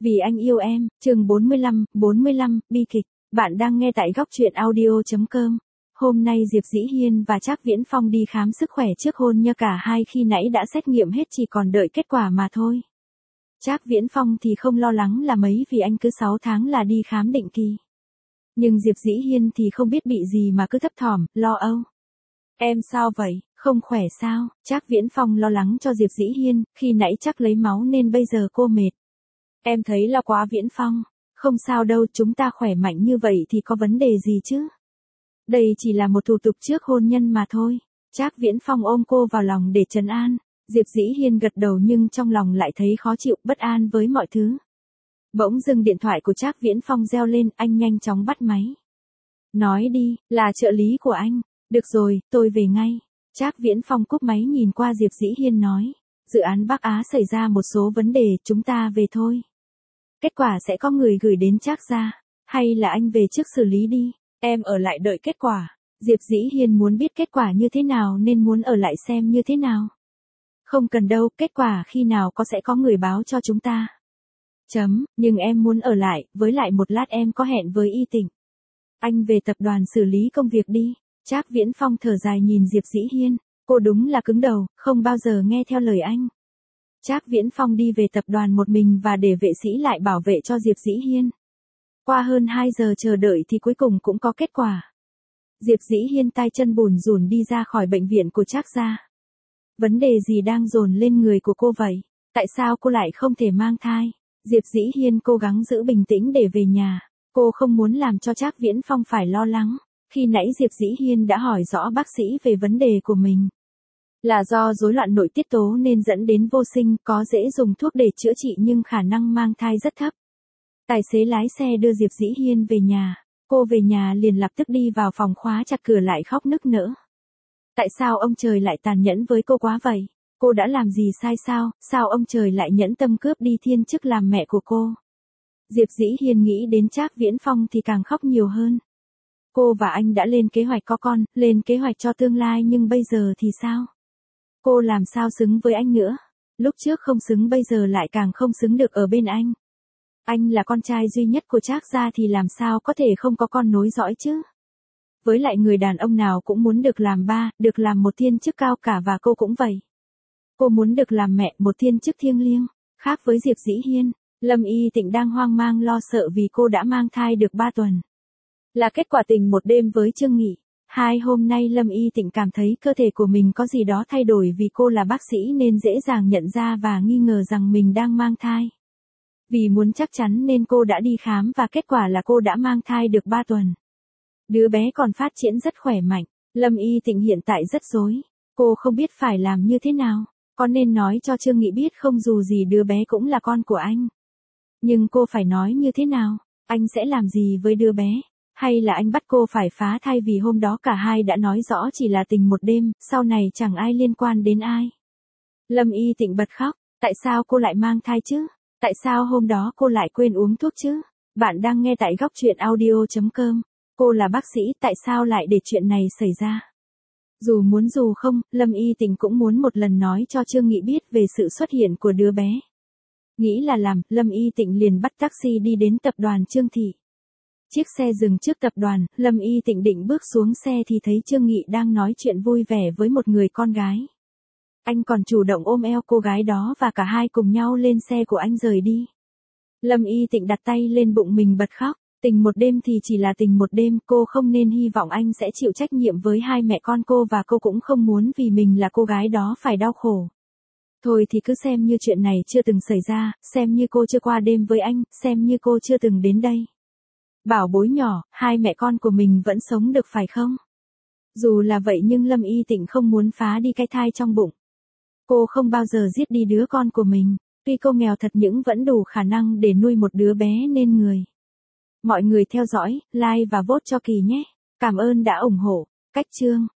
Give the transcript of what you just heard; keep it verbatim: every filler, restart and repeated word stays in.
Vì anh yêu em, chương bốn mươi lăm, bốn mươi lăm, bi kịch. Bạn đang nghe tại góc truyện audio chấm com. Hôm nay Diệp Dĩ Hiên và Trác Viễn Phong đi khám sức khỏe trước hôn nhân, cả hai khi nãy đã xét nghiệm hết, chỉ còn đợi kết quả mà thôi. Trác Viễn Phong thì không lo lắng là mấy vì anh cứ sáu tháng là đi khám định kỳ. Nhưng Diệp Dĩ Hiên thì không biết bị gì mà cứ thấp thỏm, lo âu. Em sao vậy, không khỏe sao? Trác Viễn Phong lo lắng cho Diệp Dĩ Hiên, khi nãy chắc lấy máu nên bây giờ cô mệt. Em thấy lo quá Viễn Phong, không sao đâu, chúng ta khỏe mạnh như vậy thì có vấn đề gì chứ? Đây chỉ là một thủ tục trước hôn nhân mà thôi. Trác Viễn Phong ôm cô vào lòng để trấn an. Diệp Dĩ Hiên gật đầu nhưng trong lòng lại thấy khó chịu, bất an với mọi thứ. Bỗng dưng điện thoại của Trác Viễn Phong reo lên, anh nhanh chóng bắt máy. Nói đi, là trợ lý của anh. Được rồi, tôi về ngay. Trác Viễn Phong cúp máy nhìn qua Diệp Dĩ Hiên nói. Dự án Bắc Á xảy ra một số vấn đề, chúng ta về thôi. Kết quả sẽ có người gửi đến Trác gia. Hay là anh về trước xử lý đi, em ở lại đợi kết quả. Diệp Dĩ Hiên muốn biết kết quả như thế nào nên muốn ở lại xem như thế nào. Không cần đâu, kết quả khi nào có sẽ có người báo cho chúng ta. Chấm, nhưng em muốn ở lại, với lại một lát em có hẹn với Y Tịnh. Anh về tập đoàn xử lý công việc đi. Trác Viễn Phong thở dài nhìn Diệp Dĩ Hiên, cô đúng là cứng đầu, không bao giờ nghe theo lời anh. Trác Viễn Phong đi về tập đoàn một mình và để vệ sĩ lại bảo vệ cho Diệp Dĩ Hiên. Qua hơn hai giờ chờ đợi thì cuối cùng cũng có kết quả. Diệp Dĩ Hiên tay chân bùn rùn đi ra khỏi bệnh viện của Trác gia. Vấn đề gì đang dồn lên người của cô vậy? Tại sao cô lại không thể mang thai? Diệp Dĩ Hiên cố gắng giữ bình tĩnh để về nhà. Cô không muốn làm cho Trác Viễn Phong phải lo lắng. Khi nãy Diệp Dĩ Hiên đã hỏi rõ bác sĩ về vấn đề của mình. Là do rối loạn nội tiết tố nên dẫn đến vô sinh, có dễ dùng thuốc để chữa trị nhưng khả năng mang thai rất thấp. Tài xế lái xe đưa Diệp Dĩ Hiên về nhà. Cô về nhà liền lập tức đi vào phòng khóa chặt cửa lại khóc nức nở. Tại sao ông trời lại tàn nhẫn với cô quá vậy? Cô đã làm gì sai sao? Sao ông trời lại nhẫn tâm cướp đi thiên chức làm mẹ của cô? Diệp Dĩ Hiên nghĩ đến Trác Viễn Phong thì càng khóc nhiều hơn. Cô và anh đã lên kế hoạch có con, lên kế hoạch cho tương lai, nhưng bây giờ thì sao? Cô làm sao xứng với anh nữa? Lúc trước không xứng, bây giờ lại càng không xứng được ở bên anh. Anh là con trai duy nhất của Trác gia thì làm sao có thể không có con nối dõi chứ? Với lại người đàn ông nào cũng muốn được làm ba, được làm một thiên chức cao cả, và cô cũng vậy. Cô muốn được làm mẹ, một thiên chức thiêng liêng. Khác với Diệp Dĩ Hiên, Lâm Y Tịnh đang hoang mang lo sợ vì cô đã mang thai được ba tuần. Là kết quả tình một đêm với Trương Nghị. Hai hôm nay Lâm Y Tịnh cảm thấy cơ thể của mình có gì đó thay đổi, vì cô là bác sĩ nên dễ dàng nhận ra và nghi ngờ rằng mình đang mang thai. Vì muốn chắc chắn nên cô đã đi khám và kết quả là cô đã mang thai được ba tuần. Đứa bé còn phát triển rất khỏe mạnh. Lâm Y Tịnh hiện tại rất rối. Cô không biết phải làm như thế nào. Có nên nói cho Trương Nghị biết không, dù gì đứa bé cũng là con của anh. Nhưng cô phải nói như thế nào? Anh sẽ làm gì với đứa bé? Hay là anh bắt cô phải phá thai vì hôm đó cả hai đã nói rõ chỉ là tình một đêm, sau này chẳng ai liên quan đến ai. Lâm Y Tịnh bật khóc. Tại sao cô lại mang thai chứ? Tại sao hôm đó cô lại quên uống thuốc chứ? Bạn đang nghe tại góc truyện audio chấm com. Cô là bác sĩ, tại sao lại để chuyện này xảy ra? Dù muốn dù không, Lâm Y Tịnh cũng muốn một lần nói cho Trương Nghị biết về sự xuất hiện của đứa bé. Nghĩ là làm, Lâm Y Tịnh liền bắt taxi đi đến tập đoàn Trương Thị. Chiếc xe dừng trước tập đoàn, Lâm Y Tịnh định bước xuống xe thì thấy Trương Nghị đang nói chuyện vui vẻ với một người con gái. Anh còn chủ động ôm eo cô gái đó và cả hai cùng nhau lên xe của anh rời đi. Lâm Y Tịnh đặt tay lên bụng mình bật khóc. Tình một đêm thì chỉ là tình một đêm, cô không nên hy vọng anh sẽ chịu trách nhiệm với hai mẹ con cô, và cô cũng không muốn vì mình là cô gái đó phải đau khổ. Thôi thì cứ xem như chuyện này chưa từng xảy ra, xem như cô chưa qua đêm với anh, xem như cô chưa từng đến đây. Bảo bối nhỏ, hai mẹ con của mình vẫn sống được phải không? Dù là vậy nhưng Lâm Y Tịnh không muốn phá đi cái thai trong bụng. Cô không bao giờ giết đi đứa con của mình. Tuy cô nghèo thật nhưng vẫn đủ khả năng để nuôi một đứa bé nên người. Mọi người theo dõi, like và vote cho Kỳ nhé. Cảm ơn đã ủng hộ. Cách chương.